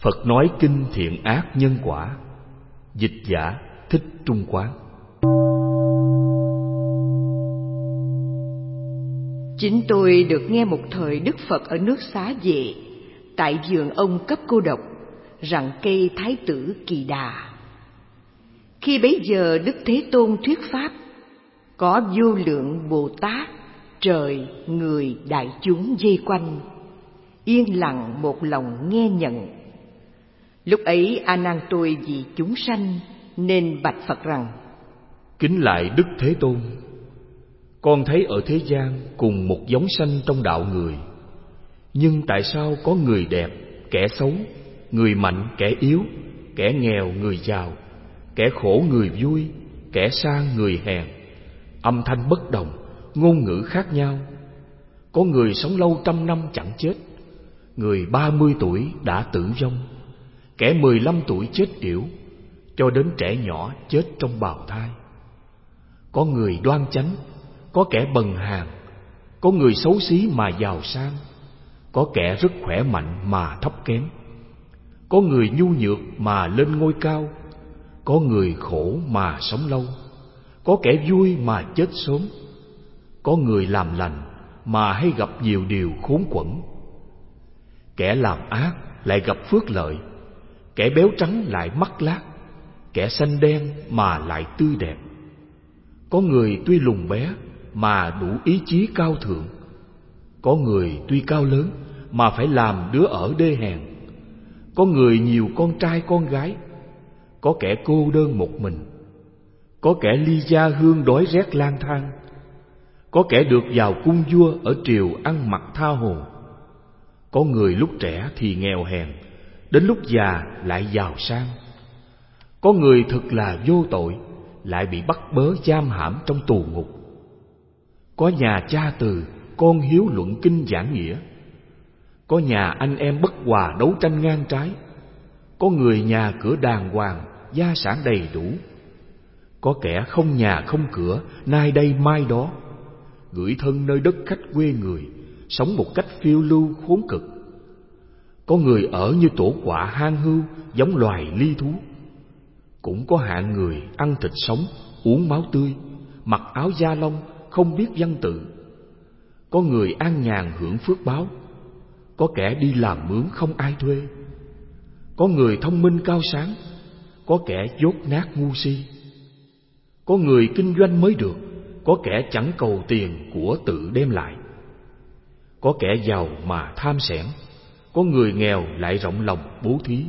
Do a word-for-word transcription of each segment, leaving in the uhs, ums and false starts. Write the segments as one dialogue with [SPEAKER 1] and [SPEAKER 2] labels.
[SPEAKER 1] Phật nói kinh Thiện Ác Nhân Quả. Dịch giả Thích Trung Quán.
[SPEAKER 2] Chính tôi được nghe một thời Đức Phật ở nước Xá Vệ, tại vườn ông Cấp Cô Độc, rằng cây Thái tử Kỳ Đà. Khi bấy giờ Đức Thế Tôn thuyết pháp, có vô lượng Bồ Tát, trời, người, đại chúng vây quanh, yên lặng một lòng nghe nhận. Lúc ấy A Nan tôi vì chúng sanh nên bạch Phật rằng:
[SPEAKER 1] Kính lại Đức Thế Tôn, con thấy ở thế gian cùng một giống sanh trong đạo người, nhưng tại sao có người đẹp, kẻ xấu, người mạnh, kẻ yếu, kẻ nghèo, người giàu, kẻ khổ, người vui, kẻ sang, người hèn, âm thanh bất đồng, ngôn ngữ khác nhau? Có người sống lâu trăm năm chẳng chết, người ba mươi tuổi đã tử vong, kẻ mười lăm tuổi chết yểu, cho đến trẻ nhỏ chết trong bào thai. Có người đoan chánh, có kẻ bần hàn, có người xấu xí mà giàu sang, có kẻ rất khỏe mạnh mà thấp kém, có người nhu nhược mà lên ngôi cao, có người khổ mà sống lâu, có kẻ vui mà chết sớm, có người làm lành mà hay gặp nhiều điều khốn quẫn. Kẻ làm ác lại gặp phước lợi, kẻ béo trắng lại mắc lác, kẻ xanh đen mà lại tươi đẹp. Có người tuy lùn bé mà đủ ý chí cao thượng, có người tuy cao lớn mà phải làm đứa ở đê hèn, có người nhiều con trai con gái, có kẻ cô đơn một mình, có kẻ ly gia hương đói rét lang thang, có kẻ được vào cung vua ở triều ăn mặc tha hồ, có người lúc trẻ thì nghèo hèn, đến lúc già lại giàu sang, có người thực là vô tội lại bị bắt bớ giam hãm trong tù ngục, có nhà cha từ con hiếu luận kinh giảng nghĩa, có nhà anh em bất hòa đấu tranh ngang trái, có người nhà cửa đàng hoàng, gia sản đầy đủ, có kẻ không nhà không cửa, nay đây mai đó, gửi thân nơi đất khách quê người, sống một cách phiêu lưu khốn cực. Có người ở như tổ quạ hang hưu, giống loài ly thú. Cũng có hạng người ăn thịt sống, uống máu tươi, mặc áo da lông, không biết văn tự. Có người an nhàn hưởng phước báo, có kẻ đi làm mướn không ai thuê. Có người thông minh cao sáng, có kẻ dốt nát ngu si. Có người kinh doanh mới được, có kẻ chẳng cầu tiền của tự đem lại. Có kẻ giàu mà tham xẻn, có người nghèo lại rộng lòng bố thí.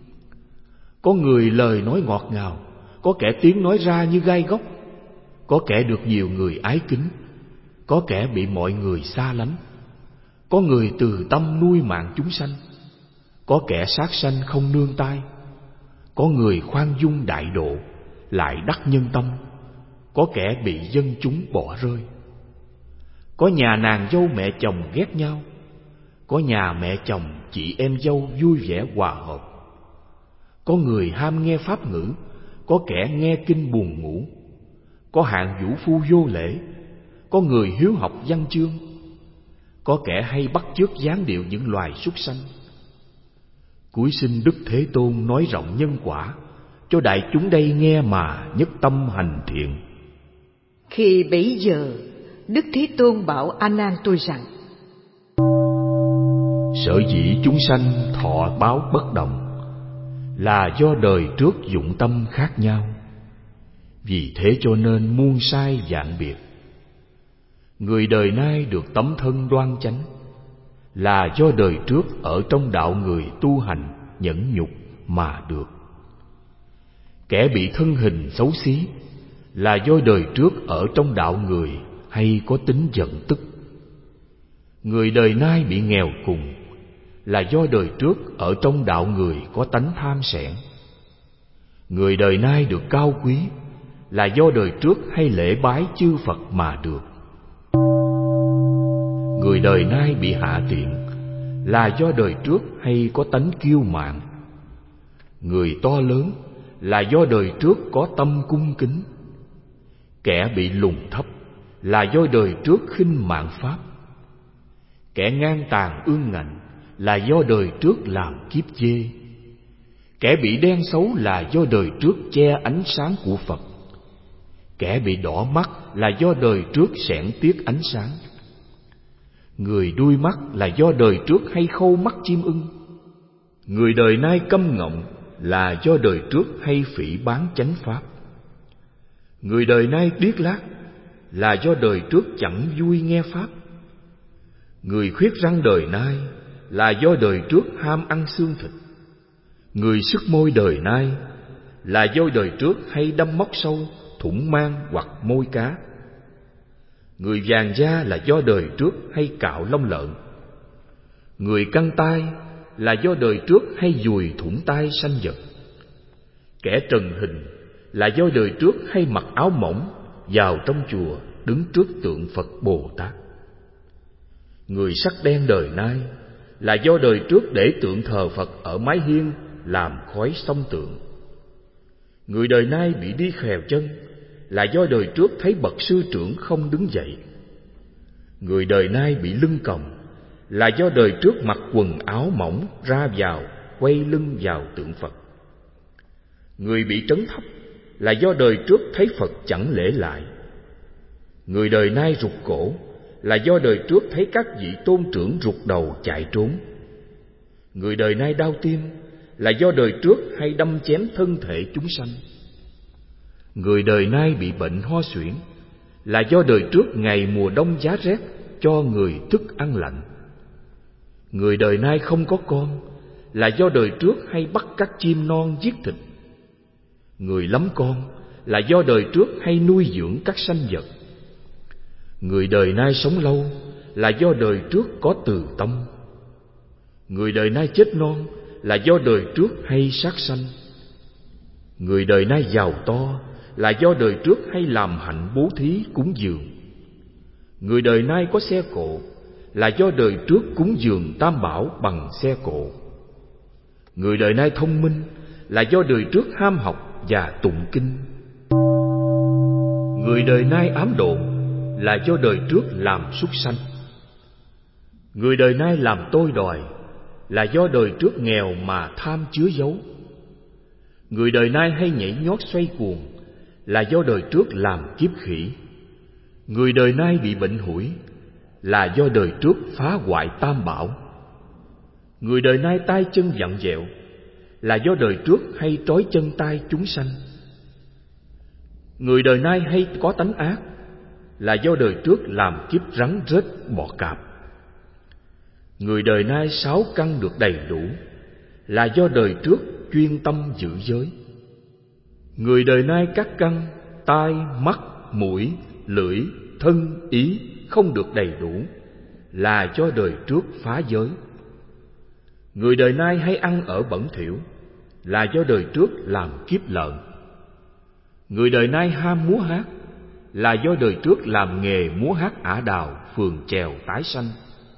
[SPEAKER 1] Có người lời nói ngọt ngào, có kẻ tiếng nói ra như gai góc. Có kẻ được nhiều người ái kính, có kẻ bị mọi người xa lánh. Có người từ tâm nuôi mạng chúng sanh, có kẻ sát sanh không nương tay. Có người khoan dung đại độ, lại đắc nhân tâm, có kẻ bị dân chúng bỏ rơi. Có nhà nàng dâu mẹ chồng ghét nhau, có nhà mẹ chồng chị em dâu vui vẻ hòa hợp. Có người ham nghe pháp ngữ, có kẻ nghe kinh buồn ngủ. Có hạng vũ phu vô lễ, có người hiếu học văn chương. Có kẻ hay bắt chước dáng điệu những loài súc sanh. Cuối sinh Đức Thế Tôn nói rộng nhân quả, cho đại chúng đây nghe mà nhất tâm hành thiện.
[SPEAKER 2] Khi bấy giờ Đức Thế Tôn bảo A Nan tôi rằng:
[SPEAKER 1] Sở dĩ chúng sanh thọ báo bất đồng, là do đời trước dụng tâm khác nhau. Vì thế cho nên muôn sai vạn biệt. Người đời nay được tấm thân đoan chánh, là do đời trước ở trong đạo người tu hành nhẫn nhục mà được. Kẻ bị thân hình xấu xí, là do đời trước ở trong đạo người hay có tính giận tức. Người đời nay bị nghèo cùng, là do đời trước ở trong đạo người có tánh tham sẻn. Người đời nay được cao quý, là do đời trước hay lễ bái chư Phật mà được. Người đời nay bị hạ tiện, là do đời trước hay có tánh kiêu mạn. Người to lớn, là do đời trước có tâm cung kính. Kẻ bị lùn thấp, là do đời trước khinh mạn pháp. Kẻ ngang tàn ương ngạnh, là do đời trước làm kiếp dê. Kẻ bị đen xấu là do đời trước che ánh sáng của Phật. Kẻ bị đỏ mắt là do đời trước xẻng tiếc ánh sáng. Người đuôi mắt là do đời trước hay khâu mắt chim ưng. Người đời nay câm ngọng là do đời trước hay phỉ báng chánh pháp. Người đời nay điếc lác là do đời trước chẳng vui nghe pháp. Người khuyết răng đời nay là do đời trước ham ăn xương thịt. Người sức môi đời nay là do đời trước hay đâm móc sâu, thủng mang hoặc môi cá. Người vàng da là do đời trước hay cạo lông lợn. Người căng tai là do đời trước hay dùi thủng tai sanh vật. Kẻ trần hình là do đời trước hay mặc áo mỏng vào trong chùa đứng trước tượng Phật Bồ Tát. Người sắc đen đời nay là do đời trước để tượng thờ Phật ở mái hiên làm khói xông tượng. Người đời nay bị đi khèo chân là do đời trước thấy bậc sư trưởng không đứng dậy. Người đời nay bị lưng còng là do đời trước mặc quần áo mỏng ra vào quay lưng vào tượng Phật. Người bị trấn thấp là do đời trước thấy Phật chẳng lễ lại. Người đời nay rụt cổ là do đời trước thấy các vị tôn trưởng rụt đầu chạy trốn. Người đời nay đau tim là do đời trước hay đâm chém thân thể chúng sanh. Người đời nay bị bệnh ho suyễn là do đời trước ngày mùa đông giá rét cho người thức ăn lạnh. Người đời nay không có con là do đời trước hay bắt các chim non giết thịt. Người lắm con là do đời trước hay nuôi dưỡng các sanh vật. Người đời nay sống lâu là do đời trước có từ tâm. Người đời nay chết non là do đời trước hay sát sanh. Người đời nay giàu to là do đời trước hay làm hạnh bố thí cúng dường. Người đời nay có xe cộ là do đời trước cúng dường tam bảo bằng xe cộ. Người đời nay thông minh là do đời trước ham học và tụng kinh. Người đời nay ám độn là do đời trước làm súc sanh. Người đời nay làm tôi đòi là do đời trước nghèo mà tham chứa giấu. Người đời nay hay nhảy nhót xoay cuồng là do đời trước làm kiếp khỉ. Người đời nay bị bệnh hủi là do đời trước phá hoại tam bảo. Người đời nay tay chân vặn vẹo là do đời trước hay trói chân tay chúng sanh. Người đời nay hay có tánh ác là do đời trước làm kiếp rắn rết bọ cạp. Người đời nay sáu căn được đầy đủ là do đời trước chuyên tâm giữ giới. Người đời nay các căn tai, mắt, mũi, lưỡi, thân, ý không được đầy đủ là do đời trước phá giới. Người đời nay hay ăn ở bẩn thỉu là do đời trước làm kiếp lợn. Người đời nay ham múa hát là do đời trước làm nghề múa hát ả đào, phường chèo tái sanh.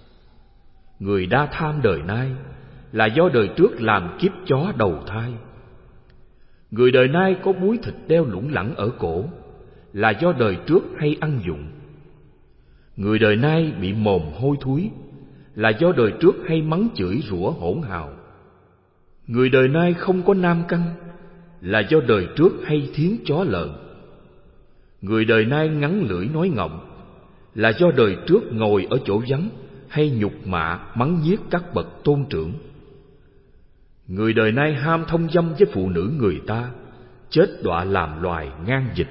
[SPEAKER 1] Người đa tham đời nay là do đời trước làm kiếp chó đầu thai. Người đời nay có búi thịt đeo lủng lẳng ở cổ là do đời trước hay ăn dụng. Người đời nay bị mồm hôi thối là do đời trước hay mắng chửi rủa hỗn hào. Người đời nay không có nam căn là do đời trước hay thiến chó lợn. Người đời nay ngắn lưỡi nói ngọng là do đời trước ngồi ở chỗ vắng hay nhục mạ mắng nhiếc các bậc tôn trưởng. Người đời nay ham thông dâm với phụ nữ người ta, chết đọa làm loài ngang dịch.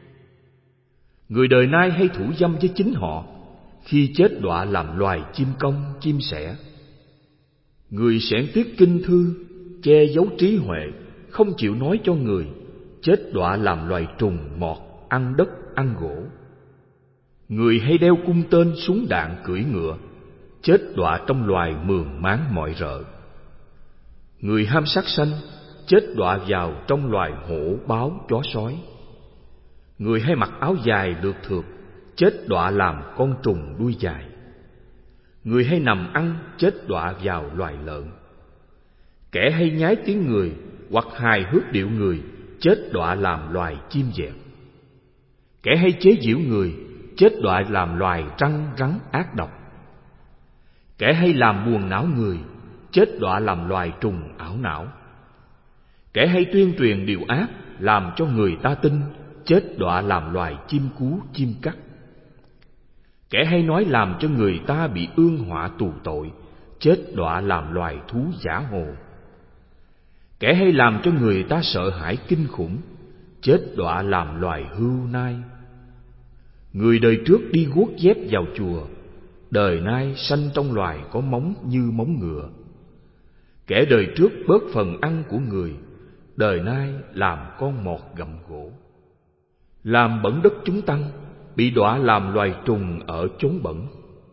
[SPEAKER 1] Người đời nay hay thủ dâm với chính họ, khi chết đọa làm loài chim công, chim sẻ. Người xẻn tiếc kinh thư, che giấu trí huệ, không chịu nói cho người, chết đọa làm loài trùng mọt, ăn đất, ăn gỗ. Người hay đeo cung tên, súng đạn, cưỡi ngựa, chết đọa trong loài mường máng mọi rợ. Người ham sát sanh, chết đọa vào trong loài hổ, báo, chó sói. Người hay mặc áo dài lượt thượt, chết đọa làm con trùng đuôi dài. Người hay nằm ăn, chết đọa vào loài lợn. Kẻ hay nhái tiếng người hoặc hài hước điệu người, chết đọa làm loài chim dẹt. Kẻ hay chế giễu người, chết đọa làm loài trăng rắn ác độc. Kẻ hay làm buồn não người, chết đọa làm loài trùng ảo não. Kẻ hay tuyên truyền điều ác, làm cho người ta tin, chết đọa làm loài chim cú chim cắt. Kẻ hay nói làm cho người ta bị ương họa tù tội, chết đọa làm loài thú giả hồ. Kẻ hay làm cho người ta sợ hãi kinh khủng, chết đọa làm loài hươu nai. Người đời trước đi guốc dép vào chùa, đời nay sanh trong loài có móng như móng ngựa. Kẻ đời trước bớt phần ăn của người, đời nay làm con mọt gặm gỗ. Làm bẩn đất chúng tăng, bị đọa làm loài trùng ở chốn bẩn.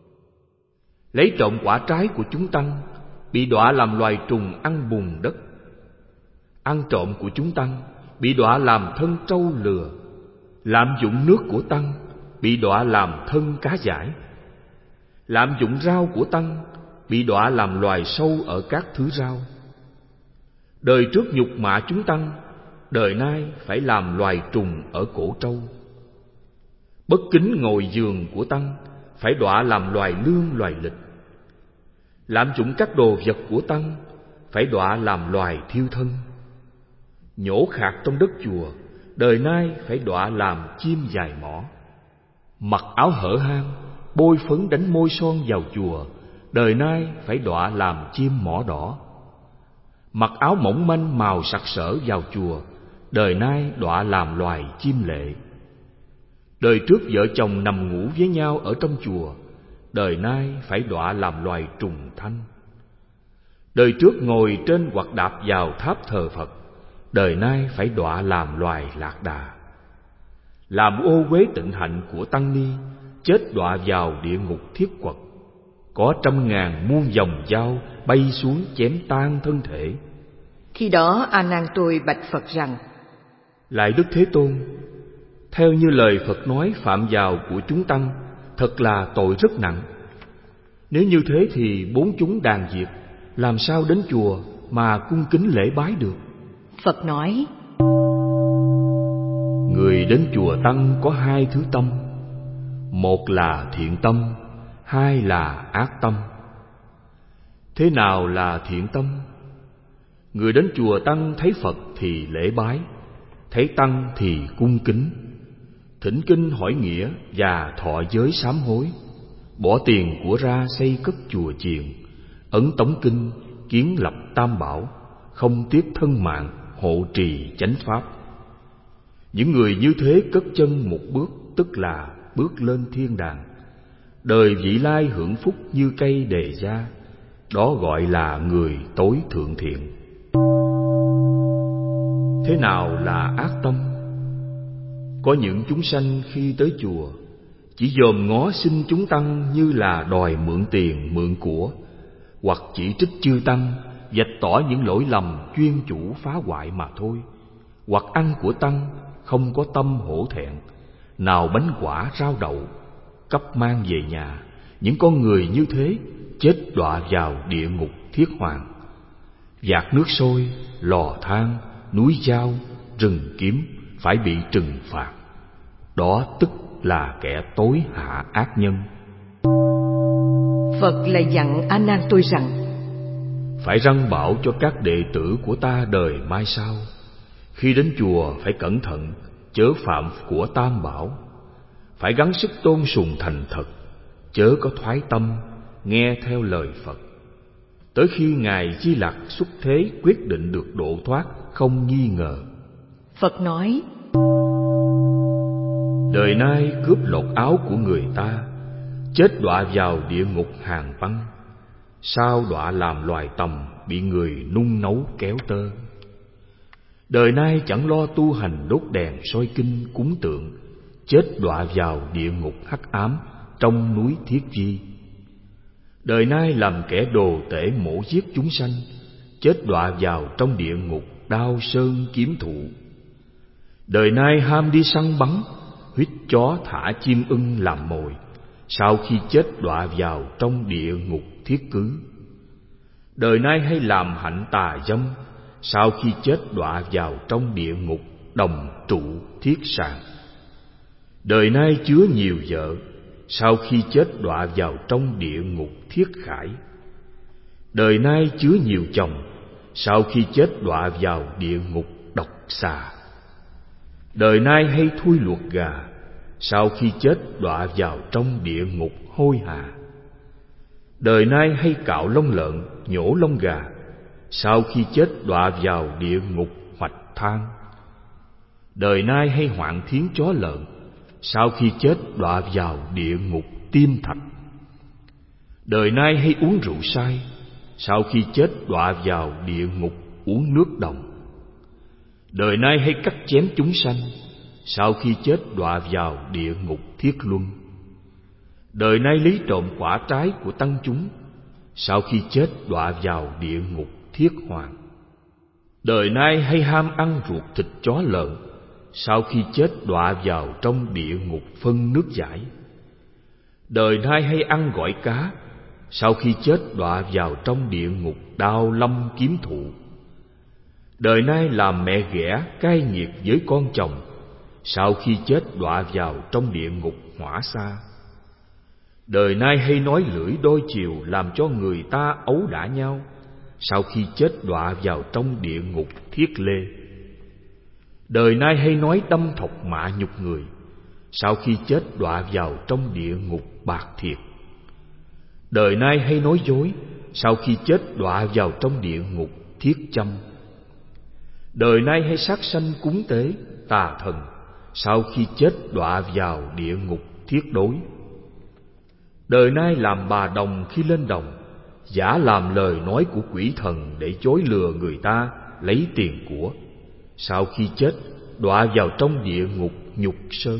[SPEAKER 1] Lấy trộm quả trái của chúng tăng, bị đọa làm loài trùng ăn bùn đất. Ăn trộm của chúng tăng, bị đọa làm thân trâu lừa. Lạm dụng nước của tăng, bị đọa làm thân cá dải. Lạm dụng rau của tăng, bị đọa làm loài sâu ở các thứ rau. Đời trước nhục mạ chúng tăng, đời nay phải làm loài trùng ở cổ trâu. Bất kính ngồi giường của tăng, phải đọa làm loài lương loài lịch. Lạm dụng các đồ vật của tăng, phải đọa làm loài thiêu thân. Nhổ khạc trong đất chùa, đời nay phải đọa làm chim dài mỏ. Mặc áo hở hang, bôi phấn đánh môi son vào chùa, đời nay phải đọa làm chim mỏ đỏ. Mặc áo mỏng manh màu sặc sỡ vào chùa, đời nay đọa làm loài chim lệ. Đời trước vợ chồng nằm ngủ với nhau ở trong chùa, đời nay phải đọa làm loài trùng thanh. Đời trước ngồi trên hoặc đạp vào tháp thờ Phật, đời nay phải đọa làm loài lạc đà. Làm ô uế tịnh hạnh của tăng ni, chết đọa vào địa ngục thiết quật. Có trăm ngàn muôn vòng dao bay xuống chém tan thân thể.
[SPEAKER 2] Khi đó A Nan tôi bạch Phật rằng:
[SPEAKER 1] Lại Đức Thế Tôn, theo như lời Phật nói, phạm vào của chúng tăng thật là tội rất nặng. Nếu như thế thì bốn chúng đàn diệt, làm sao đến chùa mà cung kính lễ bái được?
[SPEAKER 2] Phật nói:
[SPEAKER 1] Người đến chùa tăng có hai thứ tâm, một là thiện tâm, hai là ác tâm. Thế nào là thiện tâm? Người đến chùa tăng thấy Phật thì lễ bái, thấy tăng thì cung kính, thỉnh kinh hỏi nghĩa và thọ giới sám hối, bỏ tiền của ra xây cất chùa chiền, ấn tống kinh, kiến lập tam bảo, không tiếc thân mạng, hộ trì chánh pháp. Những người như thế cất chân một bước, tức là bước lên thiên đàng, đời vị lai hưởng phúc như cây đề gia, đó gọi là người tối thượng thiện. Thế nào là ác tâm? Có những chúng sanh khi tới chùa chỉ dòm ngó xin chúng tăng như là đòi mượn tiền mượn của, hoặc chỉ trích chư tăng, vạch tỏ những lỗi lầm chuyên chủ phá hoại mà thôi, hoặc ăn của tăng không có tâm hổ thẹn, nào bánh quả rau đậu cấp mang về nhà. Những con người như thế chết đọa vào địa ngục thiết hoàng. Vạc nước sôi, lò than, núi dao, rừng kiếm phải bị trừng phạt. Đó tức là kẻ tối hạ ác nhân.
[SPEAKER 2] Phật lại dặn A Nan tôi rằng:
[SPEAKER 1] Phải răn bảo cho các đệ tử của ta đời mai sau, khi đến chùa phải cẩn thận, chớ phạm của tam bảo. Phải gắng sức tôn sùng thành thật, chớ có thoái tâm, nghe theo lời Phật. Tới khi Ngài Di Lặc xuất thế quyết định được độ thoát không nghi ngờ.
[SPEAKER 2] Phật nói:
[SPEAKER 1] Đời nay cướp lột áo của người ta, chết đọa vào địa ngục hàng băng, sao đọa làm loài tầm bị người nung nấu kéo tơ. Đời nay chẳng lo tu hành đốt đèn soi kinh cúng tượng, chết đọa vào địa ngục hắc ám trong núi Thiết Di. Đời nay làm kẻ đồ tể mổ giết chúng sanh, chết đọa vào trong địa ngục đao sơn kiếm thụ. Đời nay ham đi săn bắn, huýt chó thả chim ưng làm mồi, sau khi chết đọa vào trong địa ngục thiết cứ. Đời nay hay làm hạnh tà dâm, sau khi chết đọa vào trong địa ngục đồng trụ thiết sàng. Đời nay chứa nhiều vợ, sau khi chết đọa vào trong địa ngục thiết khải. Đời nay chứa nhiều chồng, sau khi chết đọa vào địa ngục độc xà. Đời nay hay thui luộc gà, sau khi chết đọa vào trong địa ngục hôi hà. Đời nay hay cạo lông lợn, nhổ lông gà, sau khi chết đọa vào địa ngục hoạch than. Đời nay hay hoạn thiến chó lợn, sau khi chết đọa vào địa ngục tim thạch. Đời nay hay uống rượu say, sau khi chết đọa vào địa ngục uống nước đồng. Đời nay hay cắt chém chúng sanh, sau khi chết đọa vào địa ngục thiết luân. Đời nay lấy trộm quả trái của tăng chúng, sau khi chết đọa vào địa ngục thiết hoàng. Đời nay hay ham ăn ruột thịt chó lợn, sau khi chết đọa vào trong địa ngục phân nước giải. Đời nay hay ăn gỏi cá, sau khi chết đọa vào trong địa ngục đao lâm kiếm thụ. Đời nay làm mẹ ghẻ cay nghiệt với con chồng, sau khi chết đọa vào trong địa ngục hỏa sa. Đời nay hay nói lưỡi đôi chiều làm cho người ta ấu đả nhau, sau khi chết đọa vào trong địa ngục thiết lê. Đời nay hay nói đâm thọc mạ nhục người, sau khi chết đọa vào trong địa ngục bạc thiệt. Đời nay hay nói dối, sau khi chết đọa vào trong địa ngục thiết châm. Đời nay hay sát sanh cúng tế tà thần, sau khi chết đọa vào địa ngục thiết đối. Đời nay làm bà đồng khi lên đồng, giả làm lời nói của quỷ thần để chối lừa người ta lấy tiền của, sau khi chết đọa vào trong địa ngục nhục sơn.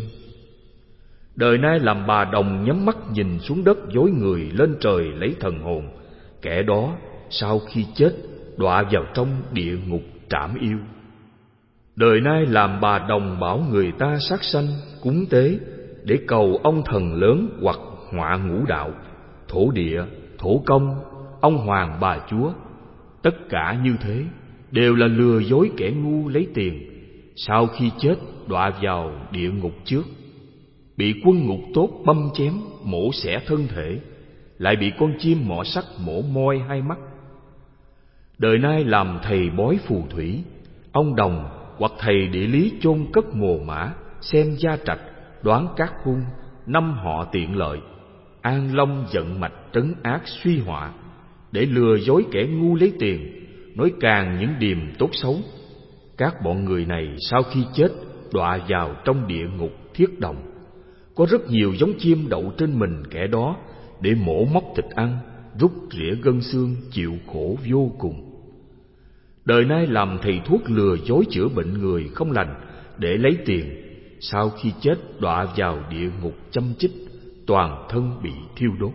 [SPEAKER 1] Đời nay làm bà đồng nhắm mắt nhìn xuống đất dối người lên trời lấy thần hồn, kẻ đó sau khi chết đọa vào trong địa ngục trảm yêu. Đời nay làm bà đồng bảo người ta sát sanh cúng tế để cầu ông thần lớn hoặc họa ngũ đạo, thổ địa, thổ công, ông hoàng bà chúa. Tất cả như thế đều là lừa dối kẻ ngu lấy tiền, sau khi chết đọa vào địa ngục trước. Bị quân ngục tốt băm chém mổ xẻ thân thể, lại bị con chim mỏ sắt mổ moi hai mắt. Đời nay làm thầy bói phù thủy, ông đồng hoặc thầy địa lý chôn cất mồ mã, xem gia trạch, đoán các hung, năm họ tiện lợi, an long vận mạch trấn ác suy họa, để lừa dối kẻ ngu lấy tiền, nói càng những điềm tốt xấu. Các bọn người này sau khi chết đọa vào trong địa ngục thiết đồng. Có rất nhiều giống chim đậu trên mình kẻ đó, để mổ móc thịt ăn, rút rỉa gân xương, chịu khổ vô cùng. Đời nay làm thầy thuốc lừa dối chữa bệnh người không lành để lấy tiền, sau khi chết đọa vào địa ngục châm chích, toàn thân bị thiêu đốt.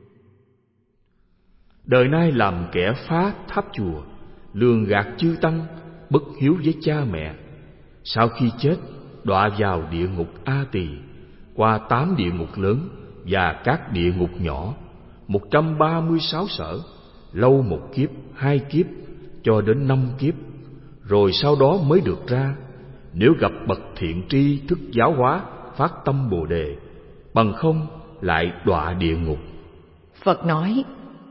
[SPEAKER 1] Đời nay làm kẻ phá tháp chùa, lường gạt chư tăng, bất hiếu với cha mẹ, sau khi chết đọa vào địa ngục A Tỳ, qua tám địa ngục lớn và các địa ngục nhỏ, một trăm ba mươi sáu sở, lâu một kiếp, hai kiếp, cho đến năm kiếp, rồi sau đó mới được ra. Nếu gặp bậc thiện tri thức giáo hóa, phát tâm Bồ Đề, bằng không lại đọa địa ngục.
[SPEAKER 2] Phật nói: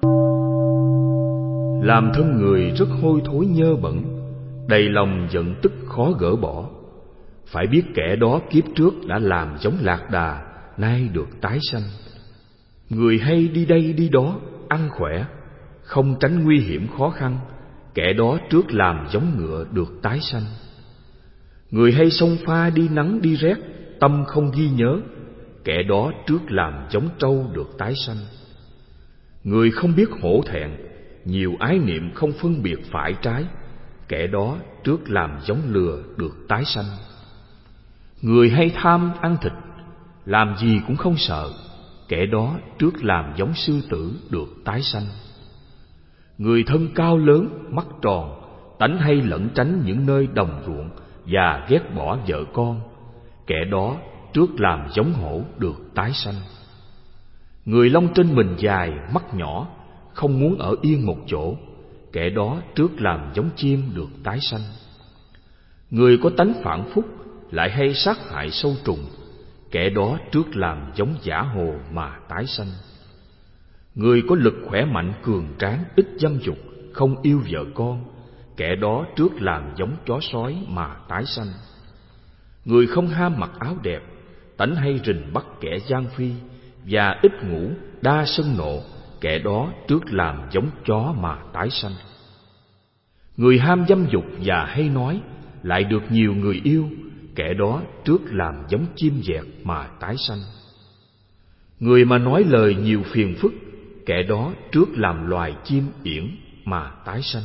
[SPEAKER 1] Làm thân người rất hôi thối nhơ bẩn, đầy lòng giận tức khó gỡ bỏ. Phải biết kẻ đó kiếp trước đã làm giống lạc đà, nay được tái sanh. Người hay đi đây đi đó, ăn khỏe, không tránh nguy hiểm khó khăn, kẻ đó trước làm giống ngựa được tái sanh. Người hay xông pha đi nắng đi rét, tâm không ghi nhớ, kẻ đó trước làm giống trâu được tái sanh. Người không biết hổ thẹn, nhiều ái niệm không phân biệt phải trái, kẻ đó trước làm giống lừa được tái sanh. Người hay tham ăn thịt, làm gì cũng không sợ, kẻ đó trước làm giống sư tử được tái sanh. Người thân cao lớn, mắt tròn, tánh hay lẩn tránh những nơi đồng ruộng và ghét bỏ vợ con, kẻ đó trước làm giống hổ được tái sanh. Người lông trên mình dài, mắt nhỏ, không muốn ở yên một chỗ, kẻ đó trước làm giống chim được tái sanh. Người có tánh phản phúc, lại hay sát hại sâu trùng, kẻ đó trước làm giống giả hồ mà tái sanh. Người có lực khỏe mạnh cường tráng, ít dâm dục, không yêu vợ con, kẻ đó trước làm giống chó sói mà tái sanh. Người không ham mặc áo đẹp, tánh hay rình bắt kẻ gian phi, và ít ngủ, đa sân nộ, kẻ đó trước làm giống chó mà tái sanh. Người ham dâm dục và hay nói, lại được nhiều người yêu, kẻ đó trước làm giống chim dẹt mà tái sanh. Người mà nói lời nhiều phiền phức, kẻ đó trước làm loài chim yển mà tái sanh.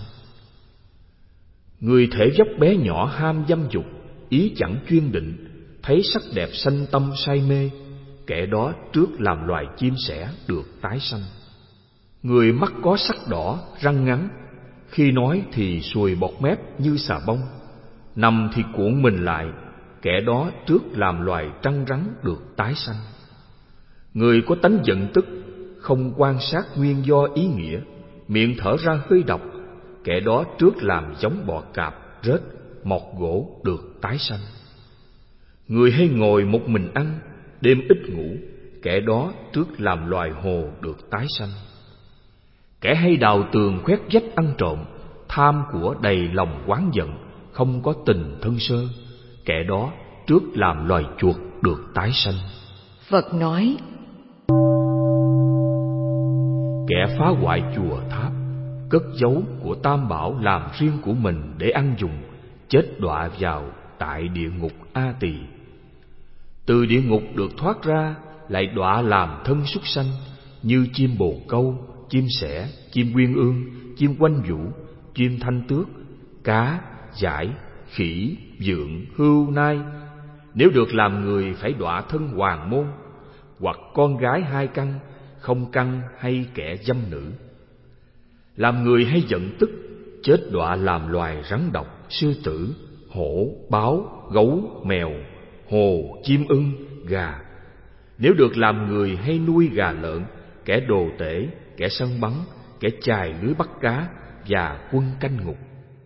[SPEAKER 1] Người thể vóc bé nhỏ ham dâm dục, ý chẳng chuyên định, thấy sắc đẹp sanh tâm say mê, kẻ đó trước làm loài chim sẻ được tái sanh. Người mắt có sắc đỏ, răng ngắn, khi nói thì sùi bọt mép như xà bông, nằm thì cuộn mình lại, kẻ đó trước làm loài trăng rắn được tái sanh. Người có tánh giận tức, không quan sát nguyên do ý nghĩa, miệng thở ra hơi độc, kẻ đó trước làm giống bọ cạp, rết, mọt gỗ được tái sanh. Người hay ngồi một mình ăn, đêm ít ngủ, kẻ đó trước làm loài hồ được tái sanh. Kẻ hay đào tường khoét vách ăn trộm, tham của đầy lòng oán giận, không có tình thân sơ, kẻ đó trước làm loài chuột được tái sanh.
[SPEAKER 2] Phật nói:
[SPEAKER 1] Kẻ phá hoại chùa tháp, cất giấu của tam bảo làm riêng của mình để ăn dùng, chết đọa vào tại địa ngục A Tỳ. Từ địa ngục được thoát ra, lại đọa làm thân súc sanh, như chim bồ câu, chim sẻ, chim uyên ương, chim quanh vũ, chim thanh tước, cá, dải, khỉ, vượn, hươu, nai. Nếu được làm người phải đọa thân hoàng môn, hoặc con gái hai căn, không căn hay kẻ dâm nữ. Làm người hay giận tức, chết đọa làm loài rắn độc, sư tử, hổ, báo, gấu, mèo, hồ, chim ưng, gà. Nếu được làm người hay nuôi gà lợn, kẻ đồ tể, kẻ săn bắn, kẻ chài lưới bắt cá và quân canh ngục.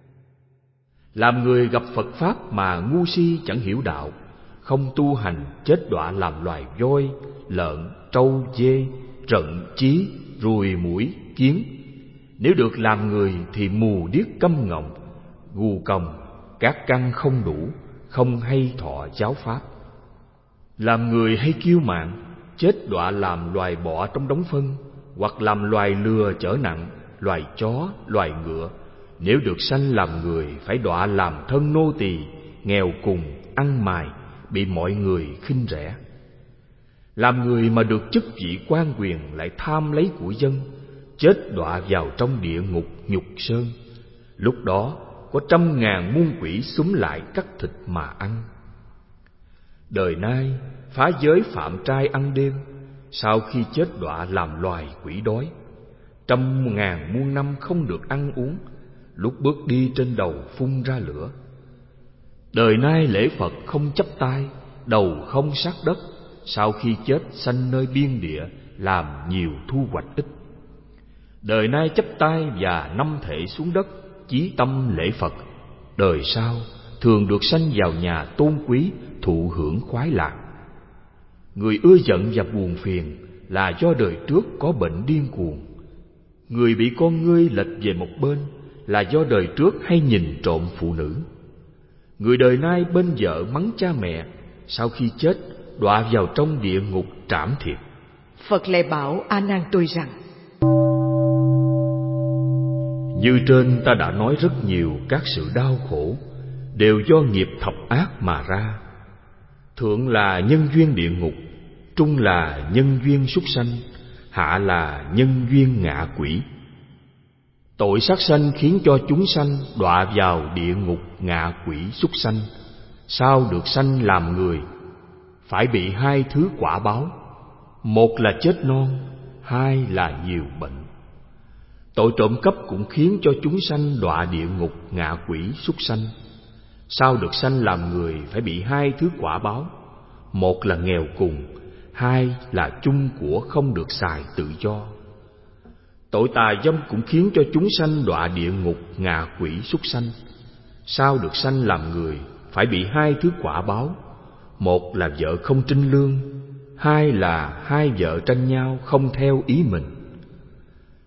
[SPEAKER 1] Làm người gặp Phật Pháp mà ngu si chẳng hiểu đạo, không tu hành, chết đọa làm loài voi, lợn, trâu, dê, rận, chí, ruồi, muỗi, kiến. Nếu được làm người thì mù điếc câm ngọng, gù còng, các căn không đủ, không hay thọ giáo pháp. Làm người hay kiêu mạn, chết đọa làm loài bọ trong đống phân, hoặc làm loài lừa chở nặng, loài chó, loài ngựa. Nếu được sanh làm người phải đọa làm thân nô tỳ, nghèo cùng, ăn mài, bị mọi người khinh rẻ. Làm người mà được chức vị quan quyền lại tham lấy của dân, chết đọa vào trong địa ngục nhục sơn. Lúc đó có trăm ngàn muôn quỷ xúm lại cắt thịt mà ăn. Đời nay phá giới phạm trai ăn đêm, sau khi chết đọa làm loài quỷ đói. Trăm ngàn muôn năm không được ăn uống, lúc bước đi trên đầu phun ra lửa. Đời nay lễ Phật không chắp tay, đầu không sát đất, sau khi chết sanh nơi biên địa, làm nhiều thu hoạch ít. Đời nay chắp tay và năm thể xuống đất, chí tâm lễ Phật. Đời sau thường được sanh vào nhà tôn quý, thụ hưởng khoái lạc. Người ưa giận và buồn phiền là do đời trước có bệnh điên cuồng. Người bị con ngươi lệch về một bên là do đời trước hay nhìn trộm phụ nữ. Người đời nay bên vợ mắng cha mẹ, sau khi chết đọa vào trong địa ngục trảm thiệt.
[SPEAKER 2] Phật lại bảo A Nan tôi rằng:
[SPEAKER 1] Như trên ta đã nói rất nhiều các sự đau khổ đều do nghiệp thập ác mà ra. Thượng là nhân duyên địa ngục, trung là nhân duyên súc sanh, hạ là nhân duyên ngạ quỷ. Tội sát sanh khiến cho chúng sanh đọa vào địa ngục ngạ quỷ súc sanh. Sau được sanh làm người phải bị hai thứ quả báo: một là chết non, hai là nhiều bệnh. Tội trộm cắp cũng khiến cho chúng sanh đọa địa ngục ngạ quỷ súc sanh. Sau được sanh làm người phải bị hai thứ quả báo: một là nghèo cùng, hai là chung của không được xài tự do. Tội tà dâm cũng khiến cho chúng sanh đọa địa ngục ngạ quỷ súc sanh. Sau được sanh làm người phải bị hai thứ quả báo: một là vợ không trinh lương, hai là hai vợ tranh nhau không theo ý mình.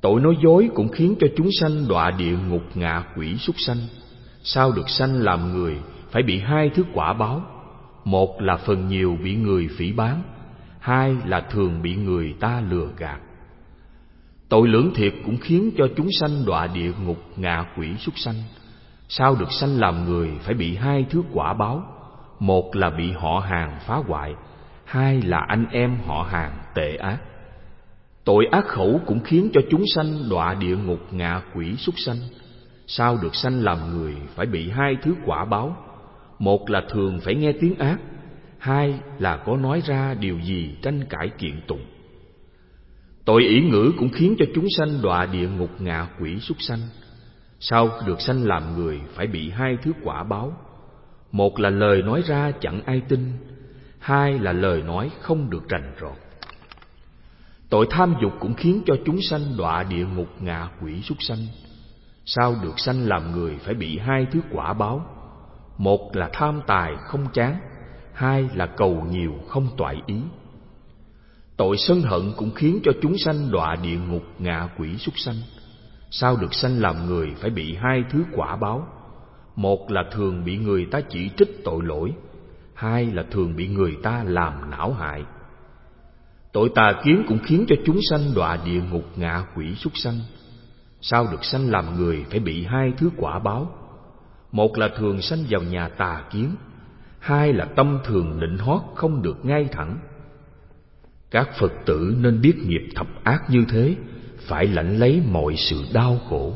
[SPEAKER 1] Tội nói dối cũng khiến cho chúng sanh đọa địa ngục ngạ quỷ súc sanh. Sau được sanh làm người phải bị hai thứ quả báo. Một là phần nhiều bị người phỉ báng, hai là thường bị người ta lừa gạt. Tội lưỡng thiệt cũng khiến cho chúng sanh đọa địa ngục ngạ quỷ súc sanh. Sau được sanh làm người phải bị hai thứ quả báo. Một là bị họ hàng phá hoại, hai là anh em họ hàng tệ ác. Tội ác khẩu cũng khiến cho chúng sanh đọa địa ngục ngạ quỷ súc sanh. Sau được sanh làm người phải bị hai thứ quả báo. Một là thường phải nghe tiếng ác, hai là có nói ra điều gì tranh cãi kiện tụng. Tội ỷ ngữ cũng khiến cho chúng sanh đọa địa ngục ngạ quỷ súc sanh. Sau được sanh làm người phải bị hai thứ quả báo. Một là lời nói ra chẳng ai tin, hai là lời nói không được rành rọt. Tội tham dục cũng khiến cho chúng sanh đọa địa ngục ngạ quỷ súc sanh. Sau được sanh làm người phải bị hai thứ quả báo. Một là tham tài không chán, hai là cầu nhiều không toại ý. Tội sân hận cũng khiến cho chúng sanh đọa địa ngục ngạ quỷ súc sanh. Sau được sanh làm người phải bị hai thứ quả báo. Một là thường bị người ta chỉ trích tội lỗi, hai là thường bị người ta làm não hại. Tội tà kiến cũng khiến cho chúng sanh đọa địa ngục ngạ quỷ súc sanh. Sau được sanh làm người phải bị hai thứ quả báo. Một là thường sanh vào nhà tà kiến, hai là tâm thường nịnh hót không được ngay thẳng. Các Phật tử nên biết nghiệp thập ác như thế, phải lãnh lấy mọi sự đau khổ.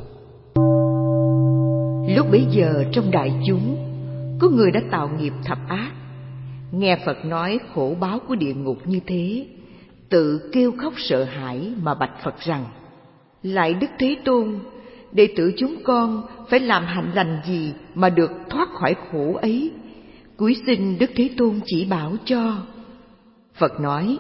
[SPEAKER 2] Lúc bấy giờ trong đại chúng, có người đã tạo nghiệp thập ác, nghe Phật nói khổ báo của địa ngục như thế, tự kêu khóc sợ hãi mà bạch Phật rằng: Lạy Đức Thế Tôn, đệ tử chúng con phải làm hạnh lành gì mà được thoát khỏi khổ ấy? Cúi xin Đức Thế Tôn chỉ bảo cho. Phật nói: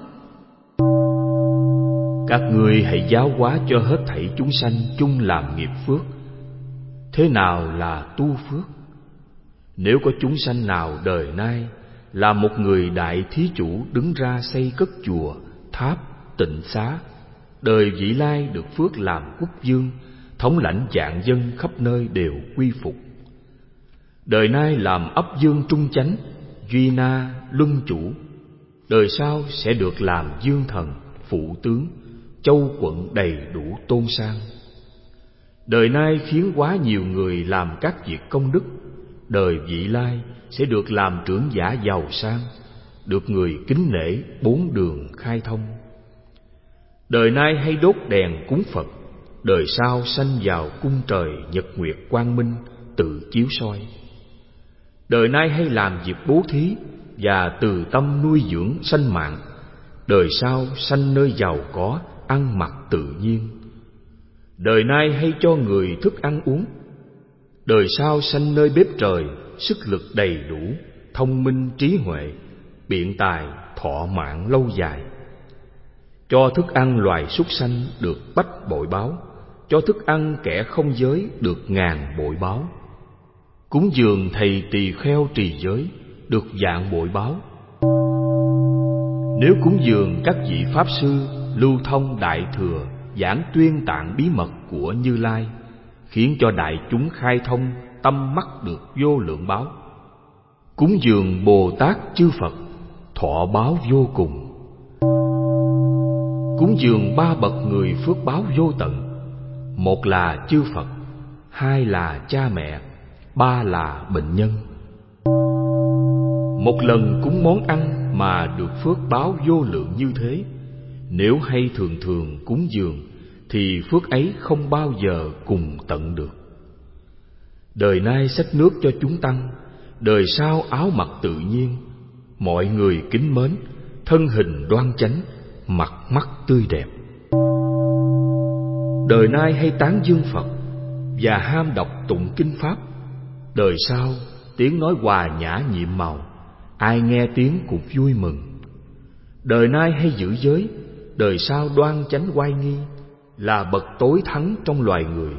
[SPEAKER 1] Các ngươi hãy giáo hóa cho hết thảy chúng sanh chung làm nghiệp phước. Thế nào là tu phước? Nếu có chúng sanh nào đời nay là một người đại thí chủ đứng ra xây cất chùa, tháp, tịnh xá, đời vị lai được phước làm quốc vương, thống lãnh vạn dân khắp nơi đều quy phục. Đời nay làm ấp dương trung chánh, duy na, luân chủ, đời sau sẽ được làm dương thần, phụ tướng, châu quận đầy đủ tôn sang. Đời nay khiến quá nhiều người làm các việc công đức, đời vị lai sẽ được làm trưởng giả giàu sang, được người kính nể, bốn đường khai thông. Đời nay hay đốt đèn cúng Phật, đời sau sanh vào cung trời nhật nguyệt quang minh, tự chiếu soi. Đời nay hay làm việc bố thí và từ tâm nuôi dưỡng sanh mạng, đời sau sanh nơi giàu có, ăn mặc tự nhiên. Đời nay hay cho người thức ăn uống, đời sau sanh nơi bếp trời, sức lực đầy đủ, thông minh trí huệ, biện tài, thọ mạng lâu dài. Cho thức ăn loài súc sanh được bách bội báo, cho thức ăn kẻ không giới được ngàn bội báo. Cúng dường thầy tỳ kheo trì giới được vạn bội báo. Nếu cúng dường các vị pháp sư lưu thông đại thừa, giảng tuyên tạng bí mật của Như Lai, khiến cho đại chúng khai thông, tâm mắt được vô lượng báo. Cúng dường Bồ Tát chư Phật, thọ báo vô cùng. Cúng dường ba bậc người phước báo vô tận. Một là chư Phật, hai là cha mẹ, ba là bệnh nhân. Một lần cúng món ăn mà được phước báo vô lượng như thế, nếu hay thường thường cúng dường thì phước ấy không bao giờ cùng tận được. Đời nay xách nước cho chúng tăng, đời sau áo mặc tự nhiên, mọi người kính mến, thân hình đoan chánh, mặt mắt tươi đẹp. Đời nay hay tán dương Phật và ham đọc tụng kinh pháp, đời sau tiếng nói hòa nhã nhiệm màu, ai nghe tiếng cũng vui mừng. Đời nay hay giữ giới, đời sau đoan chánh oai nghi, là bậc tối thắng trong loài người.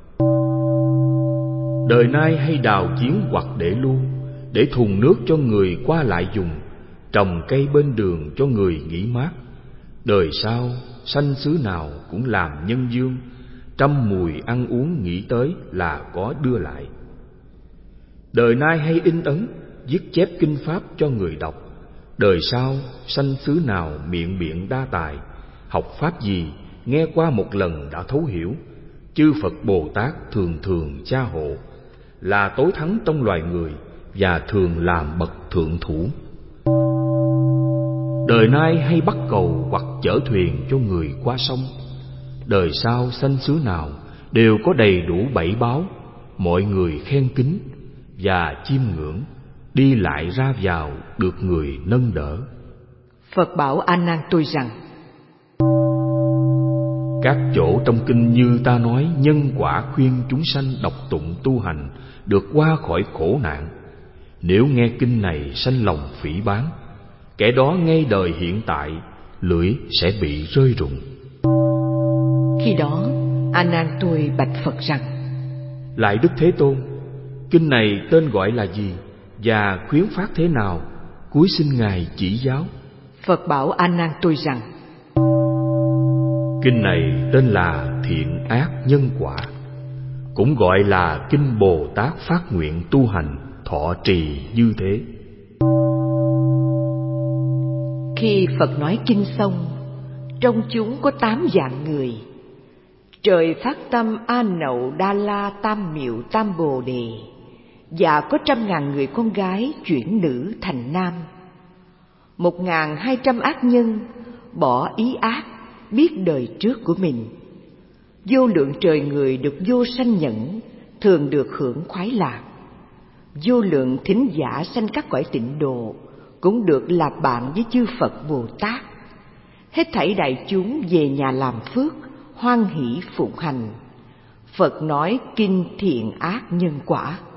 [SPEAKER 1] Đời nay hay đào giếng hoặc để lu, để thùng nước cho người qua lại dùng, trồng cây bên đường cho người nghỉ mát. Đời sau sanh xứ nào cũng làm nhân dương, trăm mùi ăn uống nghĩ tới là có đưa lại. Đời nay hay in ấn, viết chép kinh pháp cho người đọc. Đời sau sanh xứ nào miệng biện đa tài, học pháp gì nghe qua một lần đã thấu hiểu. Chư Phật Bồ Tát thường thường cha hộ, là tối thắng trong loài người và thường làm bậc thượng thủ. Đời nay hay bắt cầu hoặc chở thuyền cho người qua sông. Đời sau sanh xứ nào đều có đầy đủ bảy báo, mọi người khen kính và chiêm ngưỡng, đi lại ra vào được người nâng đỡ.
[SPEAKER 2] Phật bảo A Nan tôi rằng:
[SPEAKER 1] các chỗ trong kinh như ta nói nhân quả khuyên chúng sanh đọc tụng tu hành được qua khỏi khổ nạn. Nếu nghe kinh này sanh lòng phỉ báng, kẻ đó ngay đời hiện tại lưỡi sẽ bị rơi rụng.
[SPEAKER 2] Khi đó A Nan tôi bạch Phật rằng:
[SPEAKER 1] Lại Đức Thế Tôn, kinh này tên gọi là gì và khuyến phát thế nào? Cúi xin Ngài chỉ giáo.
[SPEAKER 2] Phật bảo A Nan tôi rằng:
[SPEAKER 1] kinh này tên là Thiện Ác Nhân Quả, cũng gọi là kinh Bồ Tát phát nguyện tu hành thọ trì như thế.
[SPEAKER 2] Khi Phật nói kinh xong, trong chúng có tám dạng người. Trời phát tâm A Nậu Đa La Tam Miệu Tam Bồ Đề, và có trăm ngàn người con gái chuyển nữ thành nam. Một ngàn hai trăm ác nhân bỏ ý ác, biết đời trước của mình. Vô lượng trời người được vô sanh nhẫn, thường được hưởng khoái lạc. Vô lượng thính giả sanh các cõi tịnh độ, cũng được là bạn với chư Phật Bồ Tát. Hết thảy đại chúng về nhà làm phước, hoan hỷ phụng hành. Phật nói kinh Thiện Ác Nhân Quả.